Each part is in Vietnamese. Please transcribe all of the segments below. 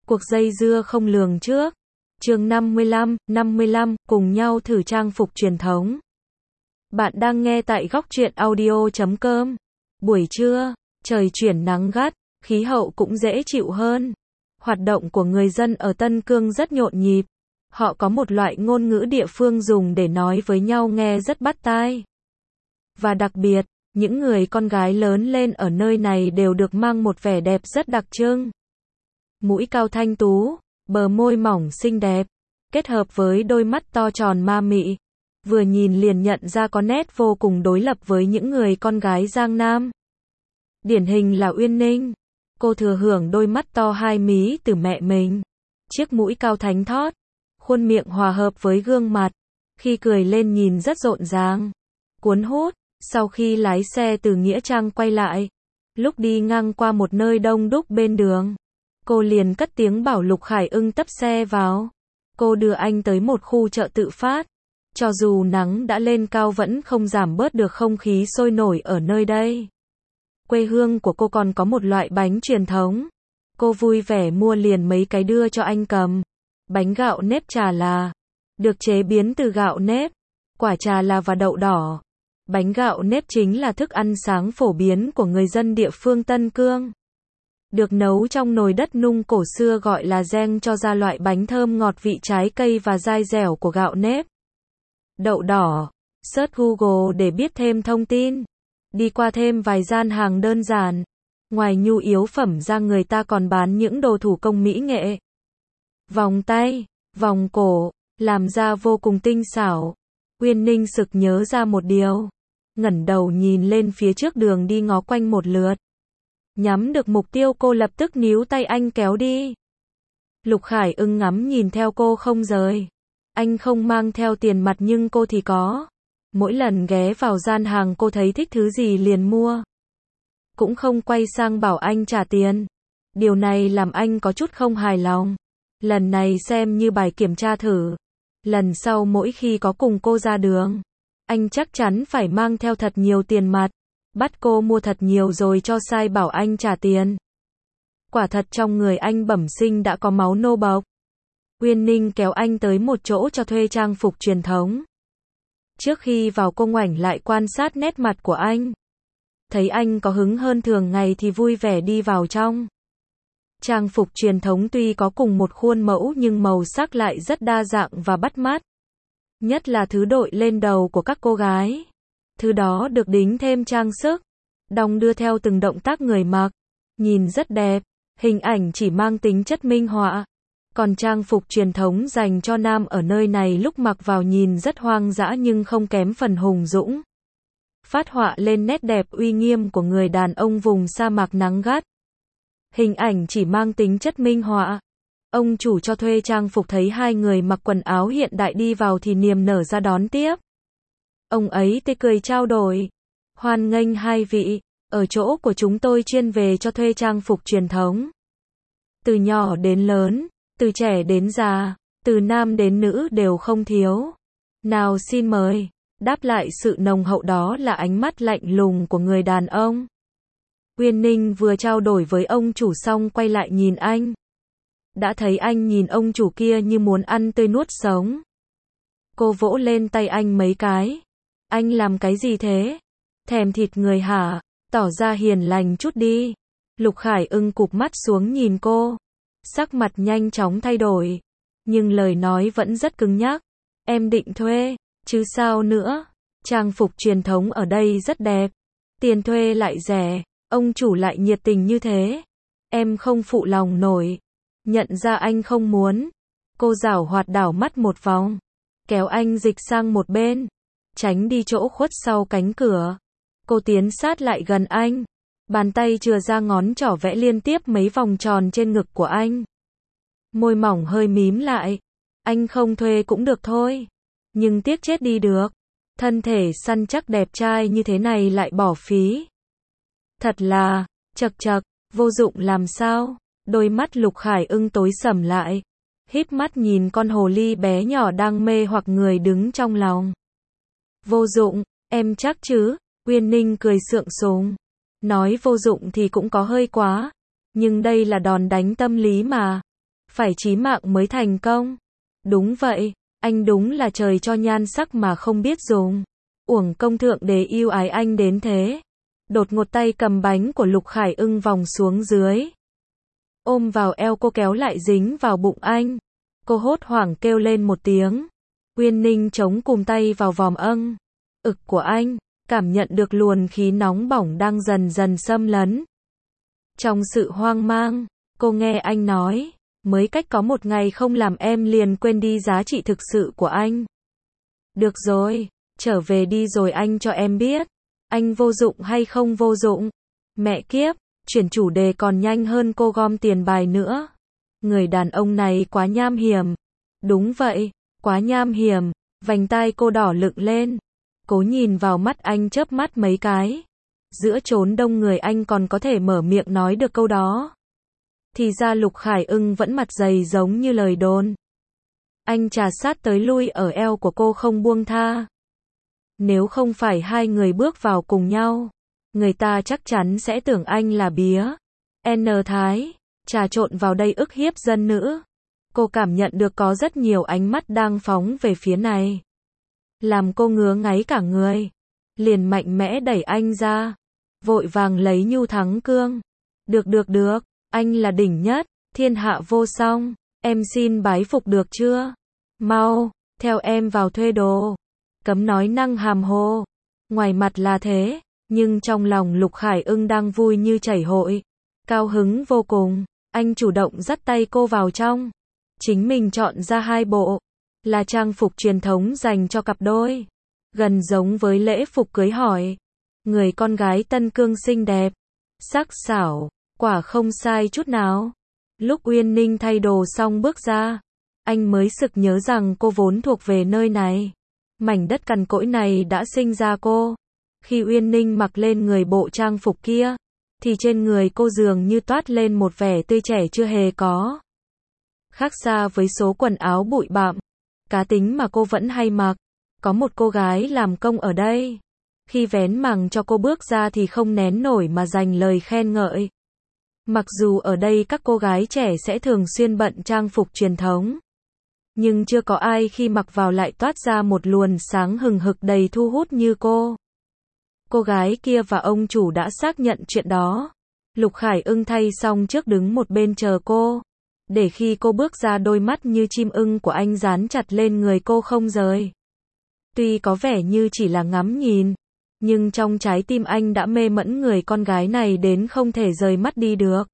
Cuộc dây dưa không lường trước. Chương 55, cùng nhau thử trang phục truyền thống. Bạn đang nghe tại góc truyện audio.com. Buổi trưa, trời chuyển nắng gắt, khí hậu cũng dễ chịu hơn. Hoạt động của người dân ở Tân Cương rất nhộn nhịp. Họ có một loại ngôn ngữ địa phương dùng để nói với nhau nghe rất bắt tai. Và đặc biệt, những người con gái lớn lên ở nơi này đều được mang một vẻ đẹp rất đặc trưng. Mũi cao thanh tú, bờ môi mỏng xinh đẹp, kết hợp với đôi mắt to tròn ma mị. Vừa nhìn liền nhận ra có nét vô cùng đối lập với những người con gái Giang Nam. Điển hình là Uyên Ninh. Cô thừa hưởng đôi mắt to hai mí từ mẹ mình. Chiếc mũi cao thánh thót. Khuôn miệng hòa hợp với gương mặt. Khi cười lên nhìn rất rộn ràng, cuốn hút. Sau khi lái xe từ Nghĩa Trang quay lại, lúc đi ngang qua một nơi đông đúc bên đường, cô liền cất tiếng bảo Lục Khải Ưng tấp xe vào. Cô đưa anh tới một khu chợ tự phát. Cho dù nắng đã lên cao vẫn không giảm bớt được không khí sôi nổi ở nơi đây. Quê hương của cô còn có một loại bánh truyền thống. Cô vui vẻ mua liền mấy cái đưa cho anh cầm. Bánh gạo nếp trà là, được chế biến từ gạo nếp, quả trà là và đậu đỏ. Bánh gạo nếp chính là thức ăn sáng phổ biến của người dân địa phương Tân Cương. Được nấu trong nồi đất nung cổ xưa gọi là reng cho ra loại bánh thơm ngọt vị trái cây và dai dẻo của gạo nếp. Đậu đỏ. Search Google để biết thêm thông tin. Đi qua thêm vài gian hàng đơn giản. Ngoài nhu yếu phẩm ra người ta còn bán những đồ thủ công mỹ nghệ. Vòng tay, vòng cổ, làm ra vô cùng tinh xảo. Uyên Ninh sực nhớ ra một điều. Ngẩng đầu nhìn lên phía trước đường đi ngó quanh một lượt. Nhắm được mục tiêu cô lập tức níu tay anh kéo đi. Lục Khải Ưng ngắm nhìn theo cô không rời. Anh không mang theo tiền mặt nhưng cô thì có. Mỗi lần ghé vào gian hàng cô thấy thích thứ gì liền mua. Cũng không quay sang bảo anh trả tiền. Điều này làm anh có chút không hài lòng. Lần này xem như bài kiểm tra thử. Lần sau mỗi khi có cùng cô ra đường, anh chắc chắn phải mang theo thật nhiều tiền mặt. Bắt cô mua thật nhiều rồi cho sai bảo anh trả tiền. Quả thật trong người anh bẩm sinh đã có máu nô bộc. Uyên Ninh kéo anh tới một chỗ cho thuê trang phục truyền thống. Trước khi vào cô ngoảnh lại quan sát nét mặt của anh. Thấy anh có hứng hơn thường ngày thì vui vẻ đi vào trong. Trang phục truyền thống tuy có cùng một khuôn mẫu nhưng màu sắc lại rất đa dạng và bắt mắt. Nhất là thứ đội lên đầu của các cô gái. Thứ đó được đính thêm trang sức, đong đưa theo từng động tác người mặc. Nhìn rất đẹp, hình ảnh chỉ mang tính chất minh họa. Còn trang phục truyền thống dành cho nam ở nơi này lúc mặc vào nhìn rất hoang dã nhưng không kém phần hùng dũng. Phát họa lên nét đẹp uy nghiêm của người đàn ông vùng sa mạc nắng gắt. Hình ảnh chỉ mang tính chất minh họa. Ông chủ cho thuê trang phục thấy hai người mặc quần áo hiện đại đi vào thì niềm nở ra đón tiếp. Ông ấy tươi cười trao đổi. Hoan nghênh hai vị, ở chỗ của chúng tôi chuyên về cho thuê trang phục truyền thống. Từ nhỏ đến lớn, từ trẻ đến già, từ nam đến nữ đều không thiếu. Nào xin mời. Đáp lại sự nồng hậu đó là ánh mắt lạnh lùng của người đàn ông. Uyên Ninh vừa trao đổi với ông chủ xong quay lại nhìn anh. Đã thấy anh nhìn ông chủ kia như muốn ăn tươi nuốt sống. Cô vỗ lên tay anh mấy cái. Anh làm cái gì thế? Thèm thịt người hả? Tỏ ra hiền lành chút đi. Lục Khải Ưng cụp mắt xuống nhìn cô. Sắc mặt nhanh chóng thay đổi. Nhưng lời nói vẫn rất cứng nhắc. Em định thuê, chứ sao nữa. Trang phục truyền thống ở đây rất đẹp. Tiền thuê lại rẻ. Ông chủ lại nhiệt tình như thế. Em không phụ lòng nổi. Nhận ra anh không muốn. Cô giảo hoạt đảo mắt một vòng. Kéo anh dịch sang một bên. Tránh đi chỗ khuất sau cánh cửa. Cô tiến sát lại gần anh. Bàn tay chừa ra ngón trỏ vẽ liên tiếp mấy vòng tròn trên ngực của anh. Môi mỏng hơi mím lại. Anh không thuê cũng được thôi. Nhưng tiếc chết đi được. Thân thể săn chắc đẹp trai như thế này lại bỏ phí. Thật là, chật chật, vô dụng làm sao. Đôi mắt Lục Khải Ưng tối sầm lại. Híp mắt nhìn con hồ ly bé nhỏ đang mê hoặc người đứng trong lòng. Vô dụng, em chắc chứ? Uyên Ninh cười sượng sùng. Nói vô dụng thì cũng có hơi quá. Nhưng đây là đòn đánh tâm lý mà. phải chí mạng mới thành công. Đúng vậy, anh đúng là trời cho nhan sắc mà không biết dùng. Uổng công thượng đế yêu ái anh đến thế. Đột ngột tay cầm bánh của Lục Khải Ưng vòng xuống dưới. Ôm vào eo cô kéo lại dính vào bụng anh. Cô hốt hoảng kêu lên một tiếng. Uyên Ninh chống cùm tay vào vòm ực của anh, cảm nhận được luồng khí nóng bỏng đang dần dần xâm lấn. Trong sự hoang mang, cô nghe anh nói, mới cách có một ngày không làm em liền quên đi giá trị thực sự của anh. Được rồi, trở về đi rồi anh cho em biết, anh vô dụng hay không vô dụng. Mẹ kiếp, chuyển chủ đề còn nhanh hơn cô gom tiền bài nữa. Người đàn ông này quá nham hiểm. Đúng vậy, quá nham hiểm. Vành tai cô đỏ lựng lên. Cố nhìn vào mắt anh chớp mắt mấy cái. Giữa chốn đông người anh còn có thể mở miệng nói được câu đó. Thì ra Lục Khải Ưng vẫn mặt dày giống như lời đồn. Anh trà sát tới lui ở eo của cô không buông tha. Nếu không phải hai người bước vào cùng nhau, người ta chắc chắn sẽ tưởng anh là bía. N Thái, trà trộn vào đây ức hiếp dân nữ. Cô cảm nhận được có rất nhiều ánh mắt đang phóng về phía này. Làm cô ngứa ngáy cả người. Liền mạnh mẽ đẩy anh ra. Vội vàng lấy nhu thắng cương. Được, anh là đỉnh nhất, thiên hạ vô song. Em xin bái phục được chưa? Mau, theo em vào thuê đồ. Cấm nói năng hàm hồ. Ngoài mặt là thế, nhưng trong lòng Lục Khải Ưng đang vui như chảy hội. Cao hứng vô cùng, anh chủ động dắt tay cô vào trong. Chính mình chọn ra hai bộ, là trang phục truyền thống dành cho cặp đôi. Gần giống với lễ phục cưới hỏi. Người con gái Tân Cương xinh đẹp, sắc sảo, quả không sai chút nào. Lúc Uyên Ninh thay đồ xong bước ra, anh mới sực nhớ rằng cô vốn thuộc về nơi này. Mảnh đất cằn cỗi này đã sinh ra cô. Khi Uyên Ninh mặc lên người bộ trang phục kia, thì trên người cô dường như toát lên một vẻ tươi trẻ chưa hề có. Khác xa với số quần áo bụi bặm, cá tính mà cô vẫn hay mặc. Có một cô gái làm công ở đây. Khi vén màng cho cô bước ra thì không nén nổi mà dành lời khen ngợi. Mặc dù ở đây các cô gái trẻ sẽ thường xuyên bận trang phục truyền thống, nhưng chưa có ai khi mặc vào lại toát ra một luồng sáng hừng hực đầy thu hút như cô. Cô gái kia và ông chủ đã xác nhận chuyện đó. Lục Khải Ưng thay xong trước đứng một bên chờ cô. Để khi cô bước ra đôi mắt như chim ưng của anh dán chặt lên người cô không rời. Tuy có vẻ như chỉ là ngắm nhìn, nhưng trong trái tim anh đã mê mẫn người con gái này đến không thể rời mắt đi được.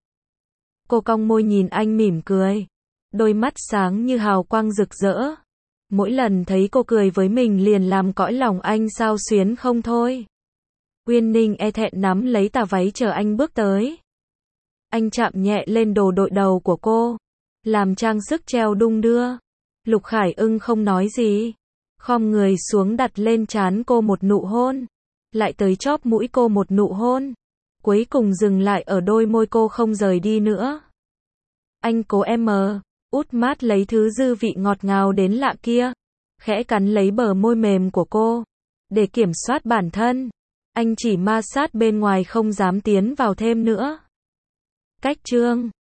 Cô cong môi nhìn anh mỉm cười. Đôi mắt sáng như hào quang rực rỡ. Mỗi lần thấy cô cười với mình liền làm cõi lòng anh xao xuyến không thôi. Uyên Ninh e thẹn nắm lấy tà váy chờ anh bước tới. Anh chạm nhẹ lên đồ đội đầu của cô, làm trang sức treo đung đưa. Lục Khải Ưng không nói gì, khom người xuống đặt lên trán cô một nụ hôn, lại tới chóp mũi cô một nụ hôn, cuối cùng dừng lại ở đôi môi cô không rời đi nữa. Anh cố út mát lấy thứ dư vị ngọt ngào đến lạ kia, khẽ cắn lấy bờ môi mềm của cô, để kiểm soát bản thân. Anh chỉ ma sát bên ngoài không dám tiến vào thêm nữa. Cách chương